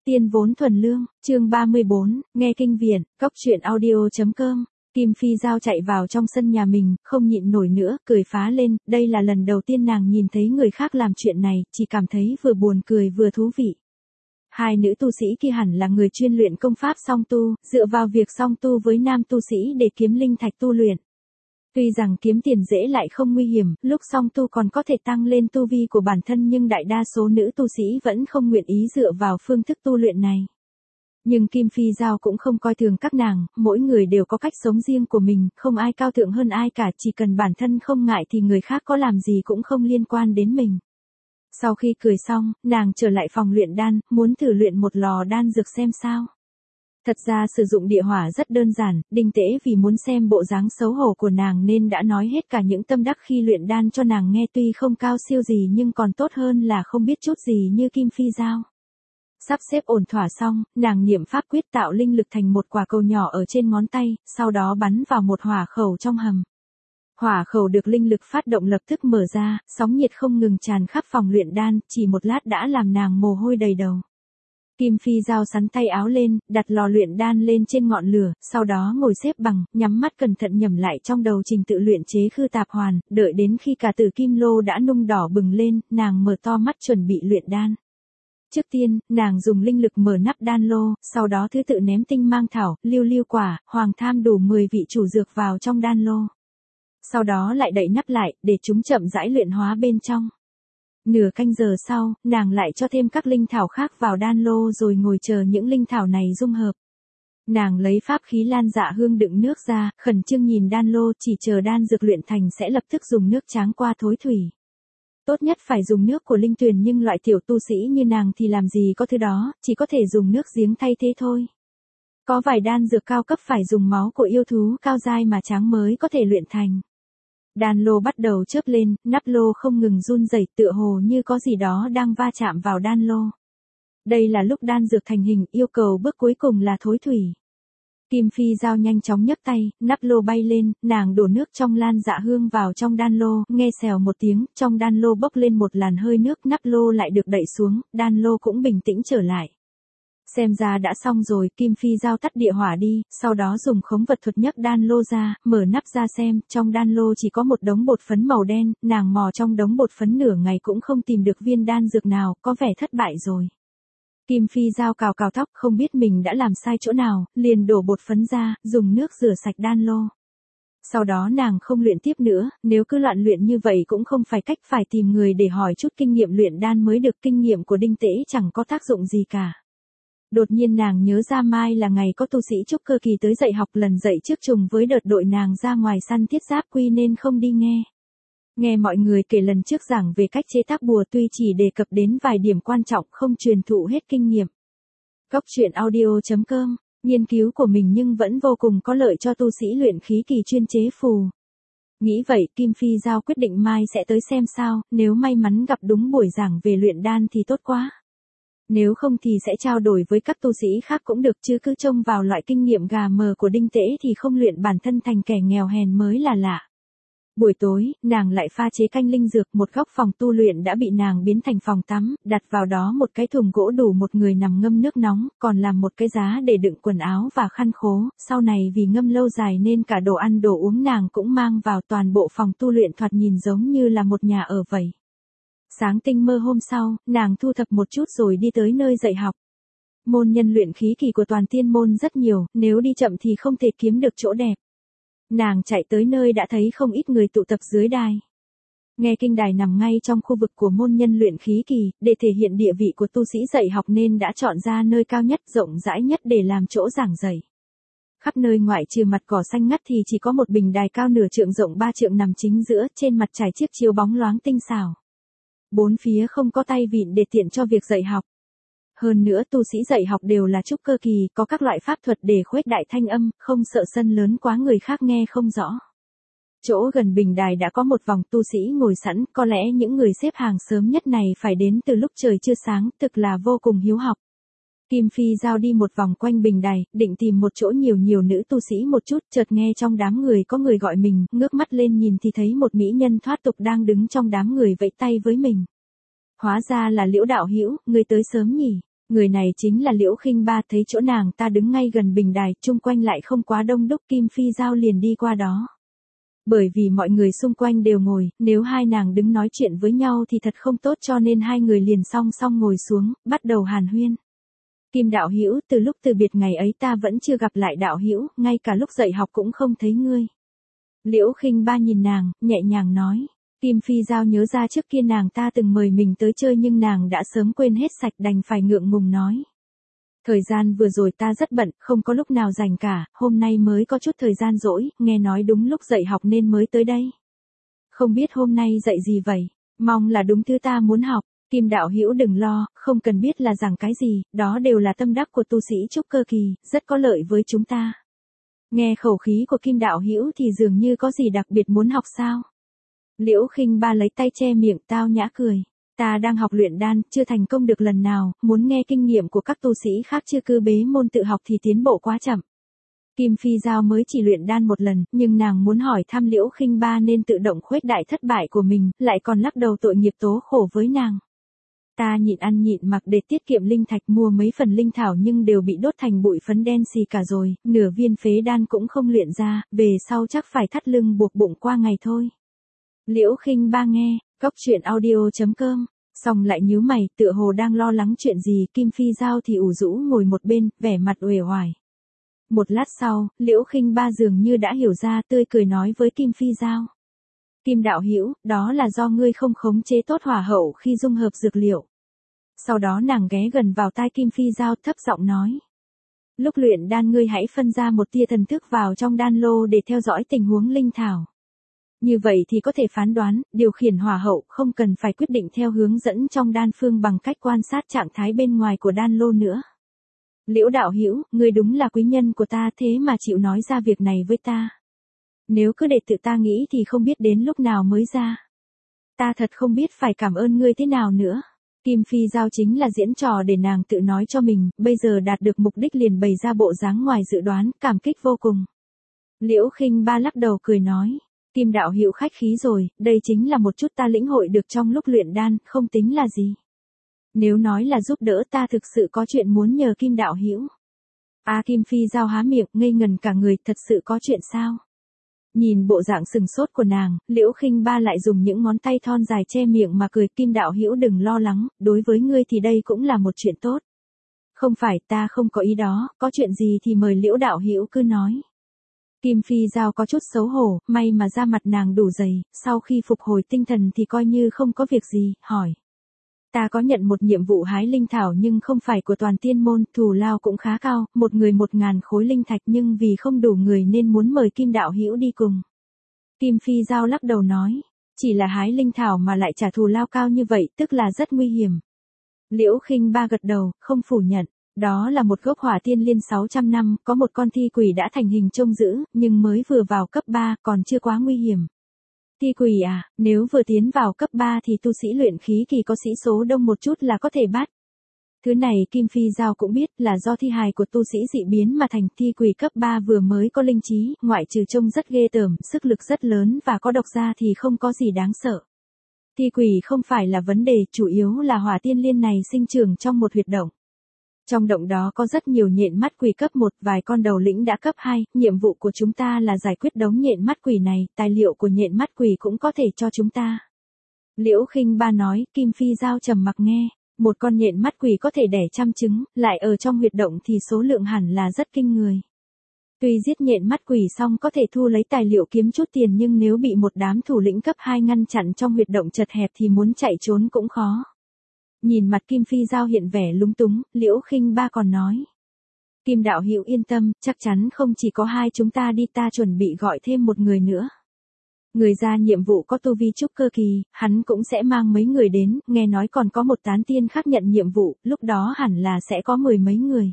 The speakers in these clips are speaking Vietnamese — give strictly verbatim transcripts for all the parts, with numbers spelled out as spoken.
Tiên vốn thuần lương, chương ba mươi bốn, nghe kinh viện, cốc truyện audio.com. Kim Phi Giao chạy vào trong sân nhà mình, không nhịn nổi nữa, cười phá lên, đây là lần đầu tiên nàng nhìn thấy người khác làm chuyện này, chỉ cảm thấy vừa buồn cười vừa thú vị. Hai nữ tu sĩ kia hẳn là người chuyên luyện công pháp song tu, dựa vào việc song tu với nam tu sĩ để kiếm linh thạch tu luyện. Tuy rằng kiếm tiền dễ lại không nguy hiểm, lúc song tu còn có thể tăng lên tu vi của bản thân nhưng đại đa số nữ tu sĩ vẫn không nguyện ý dựa vào phương thức tu luyện này. Nhưng Kim Phi Giao cũng không coi thường các nàng, mỗi người đều có cách sống riêng của mình, không ai cao thượng hơn ai cả, chỉ cần bản thân không ngại thì người khác có làm gì cũng không liên quan đến mình. Sau khi cười xong, nàng trở lại phòng luyện đan, muốn thử luyện một lò đan dược xem sao. Thật ra sử dụng địa hỏa rất đơn giản, Đinh Tễ vì muốn xem bộ dáng xấu hổ của nàng nên đã nói hết cả những tâm đắc khi luyện đan cho nàng nghe, tuy không cao siêu gì nhưng còn tốt hơn là không biết chút gì như Kim Phi Giao. Sắp xếp ổn thỏa xong, nàng niệm pháp quyết tạo linh lực thành một quả cầu nhỏ ở trên ngón tay, sau đó bắn vào một hỏa khẩu trong hầm. Hỏa khẩu được linh lực phát động lập tức mở ra, sóng nhiệt không ngừng tràn khắp phòng luyện đan, chỉ một lát đã làm nàng mồ hôi đầy đầu. Kim Phi Giao sắn tay áo lên, đặt lò luyện đan lên trên ngọn lửa, sau đó ngồi xếp bằng, nhắm mắt cẩn thận nhẩm lại trong đầu trình tự luyện chế khư tạp hoàn, đợi đến khi cả tử kim lô đã nung đỏ bừng lên, nàng mở to mắt chuẩn bị luyện đan. Trước tiên, nàng dùng linh lực mở nắp đan lô, sau đó thứ tự ném tinh mang thảo, lưu lưu quả, hoàng tham đủ mười vị chủ dược vào trong đan lô. Sau đó lại đậy nắp lại, để chúng chậm rãi luyện hóa bên trong. Nửa canh giờ sau, nàng lại cho thêm các linh thảo khác vào đan lô rồi ngồi chờ những linh thảo này dung hợp. Nàng lấy pháp khí lan dạ hương đựng nước ra, khẩn trương nhìn đan lô, chỉ chờ đan dược luyện thành sẽ lập tức dùng nước tráng qua thối thủy. Tốt nhất phải dùng nước của linh tuyền nhưng loại tiểu tu sĩ như nàng thì làm gì có thứ đó, chỉ có thể dùng nước giếng thay thế thôi. Có vài đan dược cao cấp phải dùng máu của yêu thú cao giai mà tráng mới có thể luyện thành. Đan lô bắt đầu chớp lên, nắp lô không ngừng run rẩy, tựa hồ như có gì đó đang va chạm vào đan lô. Đây là lúc đan dược thành hình, yêu cầu bước cuối cùng là thối thủy. Kim Phi Giao nhanh chóng nhấc tay, nắp lô bay lên, nàng đổ nước trong lan dạ hương vào trong đan lô, nghe xèo một tiếng, trong đan lô bốc lên một làn hơi nước, nắp lô lại được đẩy xuống, đan lô cũng bình tĩnh trở lại. Xem ra đã xong rồi, Kim Phi Giao tắt địa hỏa đi, sau đó dùng khống vật thuật nhấc đan lô ra, mở nắp ra xem, trong đan lô chỉ có một đống bột phấn màu đen, nàng mò trong đống bột phấn nửa ngày cũng không tìm được viên đan dược nào, có vẻ thất bại rồi. Kim Phi Giao cào cào tóc, không biết mình đã làm sai chỗ nào, liền đổ bột phấn ra, dùng nước rửa sạch đan lô. Sau đó nàng không luyện tiếp nữa, nếu cứ loạn luyện như vậy cũng không phải cách, phải tìm người để hỏi chút kinh nghiệm luyện đan mới được, kinh nghiệm của Đinh Tễ chẳng có tác dụng gì cả. Đột nhiên nàng nhớ ra mai là ngày có tu sĩ trúc cơ kỳ tới dạy học, lần dạy trước trùng với đợt đội nàng ra ngoài săn thiết giáp quy nên không đi nghe. Nghe mọi người kể lần trước giảng về cách chế tác bùa tuy chỉ đề cập đến vài điểm quan trọng không truyền thụ hết kinh nghiệm. Cốc truyện audio.com, nghiên cứu của mình nhưng vẫn vô cùng có lợi cho tu sĩ luyện khí kỳ chuyên chế phù. Nghĩ vậy Kim Phi Giao quyết định mai sẽ tới xem sao, nếu may mắn gặp đúng buổi giảng về luyện đan thì tốt quá. Nếu không thì sẽ trao đổi với các tu sĩ khác cũng được, chứ cứ trông vào loại kinh nghiệm gà mờ của Đinh Tễ thì không luyện bản thân thành kẻ nghèo hèn mới là lạ. Buổi tối, nàng lại pha chế canh linh dược, một góc phòng tu luyện đã bị nàng biến thành phòng tắm, đặt vào đó một cái thùng gỗ đủ một người nằm ngâm nước nóng, còn làm một cái giá để đựng quần áo và khăn khố, sau này vì ngâm lâu dài nên cả đồ ăn đồ uống nàng cũng mang vào, toàn bộ phòng tu luyện thoạt nhìn giống như là một nhà ở vậy. Sáng tinh mơ hôm sau, nàng thu thập một chút rồi đi tới nơi dạy học. Môn nhân luyện khí kỳ của toàn tiên môn rất nhiều, nếu đi chậm thì không thể kiếm được chỗ đẹp. Nàng chạy tới nơi đã thấy không ít người tụ tập dưới đài. Nghe kinh đài nằm ngay trong khu vực của môn nhân luyện khí kỳ, để thể hiện địa vị của tu sĩ dạy học nên đã chọn ra nơi cao nhất, rộng rãi nhất để làm chỗ giảng dạy. Khắp nơi ngoại trừ mặt cỏ xanh ngắt thì chỉ có một bình đài cao nửa trượng rộng ba trượng nằm chính giữa, trên mặt trải chiếc chiếu bóng loáng tinh xảo. Bốn phía không có tay vịn để tiện cho việc dạy học. Hơn nữa tu sĩ dạy học đều là trúc cơ kỳ, có các loại pháp thuật để khuếch đại thanh âm, không sợ sân lớn quá người khác nghe không rõ. Chỗ gần bình đài đã có một vòng tu sĩ ngồi sẵn, có lẽ những người xếp hàng sớm nhất này phải đến từ lúc trời chưa sáng, thực là vô cùng hiếu học. Kim Phi Giao đi một vòng quanh bình đài, định tìm một chỗ nhiều nhiều nữ tu sĩ một chút, chợt nghe trong đám người có người gọi mình, ngước mắt lên nhìn thì thấy một mỹ nhân thoát tục đang đứng trong đám người vẫy tay với mình. Hóa ra là Liễu đạo hữu, ngươi tới sớm nhỉ? Người này chính là Liễu Khinh Ba, thấy chỗ nàng ta đứng ngay gần bình đài, chung quanh lại không quá đông đúc, Kim Phi Giao liền đi qua đó. Bởi vì mọi người xung quanh đều ngồi, nếu hai nàng đứng nói chuyện với nhau thì thật không tốt, cho nên hai người liền song song ngồi xuống, bắt đầu hàn huyên. Kim đạo hữu, từ lúc từ biệt ngày ấy ta vẫn chưa gặp lại đạo hữu, ngay cả lúc dạy học cũng không thấy ngươi. Liễu Khinh Ba nhìn nàng, nhẹ nhàng nói. Kim Phi Giao nhớ ra trước kia nàng ta từng mời mình tới chơi nhưng nàng đã sớm quên hết sạch, đành phải ngượng ngùng nói. Thời gian vừa rồi ta rất bận, không có lúc nào rảnh cả, hôm nay mới có chút thời gian rỗi, nghe nói đúng lúc dạy học nên mới tới đây. Không biết hôm nay dạy gì vậy, mong là đúng thứ ta muốn học. Kim đạo hữu đừng lo, không cần biết là giảng cái gì, đó đều là tâm đắc của tu sĩ trúc cơ kỳ, rất có lợi với chúng ta. Nghe khẩu khí của Kim đạo hữu thì dường như có gì đặc biệt muốn học sao? Liễu Khinh Ba lấy tay che miệng, tao nhã cười. Ta đang học luyện đan, chưa thành công được lần nào, muốn nghe kinh nghiệm của các tu sĩ khác chưa cứ bế môn tự học thì tiến bộ quá chậm. Kim Phi Giao mới chỉ luyện đan một lần, nhưng nàng muốn hỏi thăm Liễu Khinh Ba nên tự động khuếch đại thất bại của mình, lại còn lắc đầu tội nghiệp tố khổ với nàng. Ta nhịn ăn nhịn mặc để tiết kiệm linh thạch, mua mấy phần linh thảo nhưng đều bị đốt thành bụi phấn đen xì cả rồi, nửa viên phế đan cũng không luyện ra, về sau chắc phải thắt lưng buộc bụng qua ngày thôi. Liễu Khinh Ba nghe, cóc truyện audio chấm com, xong lại nhíu mày, tựa hồ đang lo lắng chuyện gì, Kim Phi Giao thì ủ rũ ngồi một bên, vẻ mặt uể oải. Một lát sau, Liễu Khinh Ba dường như đã hiểu ra, tươi cười nói với Kim Phi Giao. Kim đạo hữu, đó là do ngươi không khống chế tốt hỏa hậu khi dung hợp dược liệu. Sau đó nàng ghé gần vào tai Kim Phi Giao, thấp giọng nói. Lúc luyện đan ngươi hãy phân ra một tia thần thức vào trong đan lô để theo dõi tình huống linh thảo. Như vậy thì có thể phán đoán, điều khiển hỏa hậu, không cần phải quyết định theo hướng dẫn trong đan phương bằng cách quan sát trạng thái bên ngoài của đan lô nữa. Liễu đạo hữu, ngươi đúng là quý nhân của ta, thế mà chịu nói ra việc này với ta. Nếu cứ để tự ta nghĩ thì không biết đến lúc nào mới ra. Ta thật không biết phải cảm ơn ngươi thế nào nữa. Kim Phi Giao chính là diễn trò để nàng tự nói cho mình, bây giờ đạt được mục đích liền bày ra bộ dáng ngoài dự đoán, cảm kích vô cùng. Liễu Khinh Ba lắc đầu cười nói. Kim đạo hữu khách khí rồi, đây chính là một chút ta lĩnh hội được trong lúc luyện đan, không tính là gì. Nếu nói là giúp đỡ ta thực sự có chuyện muốn nhờ Kim đạo hữu. À Kim Phi Giao há miệng, ngây ngần cả người, thật sự có chuyện sao? Nhìn bộ dạng sừng sốt của nàng, Liễu Khinh Ba lại dùng những ngón tay thon dài che miệng mà cười. Kim đạo hữu đừng lo lắng, đối với ngươi thì đây cũng là một chuyện tốt. Không phải, ta không có ý đó, có chuyện gì thì mời Liễu đạo hữu cứ nói. Kim Phi Giao có chút xấu hổ, may mà da mặt nàng đủ dày, sau khi phục hồi tinh thần thì coi như không có việc gì, hỏi. Ta có nhận một nhiệm vụ hái linh thảo nhưng không phải của toàn tiên môn, thù lao cũng khá cao, một người một ngàn khối linh thạch nhưng vì không đủ người nên muốn mời Kim đạo hữu đi cùng. Kim Phi Giao lắc đầu nói, chỉ là hái linh thảo mà lại trả thù lao cao như vậy, tức là rất nguy hiểm. Liễu Khinh Ba gật đầu, không phủ nhận. Đó là một gốc hỏa tiên liên sáu trăm năm, có một con thi quỷ đã thành hình trông giữ, nhưng mới vừa vào cấp ba, còn chưa quá nguy hiểm. Thi quỷ à, nếu vừa tiến vào cấp ba thì tu sĩ luyện khí kỳ có sĩ số đông một chút là có thể bắt. Thứ này Kim Phi Giao cũng biết là do thi hài của tu sĩ dị biến mà thành. Thi quỷ cấp ba vừa mới có linh trí, ngoại trừ trông rất ghê tởm, sức lực rất lớn và có độc ra thì không có gì đáng sợ. Thi quỷ không phải là vấn đề, chủ yếu là hỏa tiên liên này sinh trưởng trong một huyệt động. Trong động đó có rất nhiều nhện mắt quỷ cấp một, vài con đầu lĩnh đã cấp hai, nhiệm vụ của chúng ta là giải quyết đống nhện mắt quỷ này, tài liệu của nhện mắt quỷ cũng có thể cho chúng ta. Liễu Khinh Ba nói, Kim Phi Giao trầm mặc nghe, một con nhện mắt quỷ có thể đẻ trăm trứng, lại ở trong huyệt động thì số lượng hẳn là rất kinh người. Tuy giết nhện mắt quỷ xong có thể thu lấy tài liệu kiếm chút tiền nhưng nếu bị một đám thủ lĩnh cấp hai ngăn chặn trong huyệt động chật hẹp thì muốn chạy trốn cũng khó. Nhìn mặt Kim Phi Giao hiện vẻ lúng túng, Liễu Khinh Ba còn nói. Kim đạo hữu yên tâm, chắc chắn không chỉ có hai chúng ta đi, ta chuẩn bị gọi thêm một người nữa. Người ra nhiệm vụ có tu vi trúc cơ kỳ, hắn cũng sẽ mang mấy người đến, nghe nói còn có một tán tiên khác nhận nhiệm vụ, lúc đó hẳn là sẽ có mười mấy người.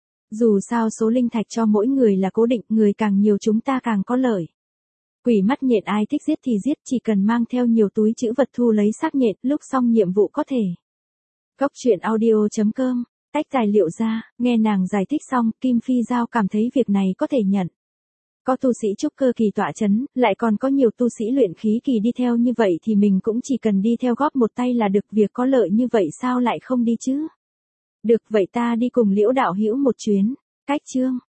Dù sao số linh thạch cho mỗi người là cố định, người càng nhiều chúng ta càng có lợi. Quỷ mắt nhện ai thích giết thì giết, chỉ cần mang theo nhiều túi trữ vật thu lấy xác nhện, lúc xong nhiệm vụ có thể. Cóc truyện audio chấm com, tách tài liệu ra, nghe nàng giải thích xong, Kim Phi Giao cảm thấy việc này có thể nhận. Có tu sĩ trúc cơ kỳ tọa chấn, lại còn có nhiều tu sĩ luyện khí kỳ đi theo như vậy thì mình cũng chỉ cần đi theo góp một tay là được, việc có lợi như vậy sao lại không đi chứ. Được vậy ta đi cùng Liễu đạo hữu một chuyến. Cách chương.